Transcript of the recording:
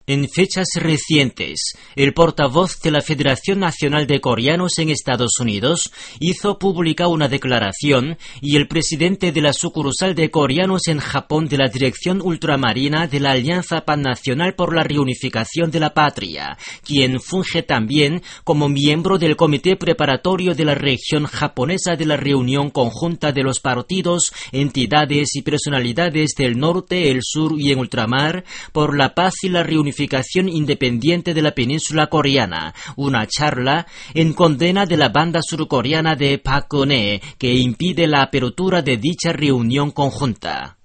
En fechas recientes, el portavoz de la Federación Nacional de Coreanos en Estados Unidos hizo pública una declaración y el presidente de la sucursal de coreanos en Japón de la Dirección Ultramarina de la Alianza Pannacional por la Reunificación de la Patria, quien funge también como miembro del Comité Preparatorio de la Región Japonesa de la Reunión Conjunta de los Partidos, Entidades y Personalidades del Norte, el Sur y en Ultramar por la Paz y la Reunificación Independiente de la Península Coreana, una charla en condena de la banda surcoreana de Park Geun-hye que impide la apertura de dicha reunión conjunta.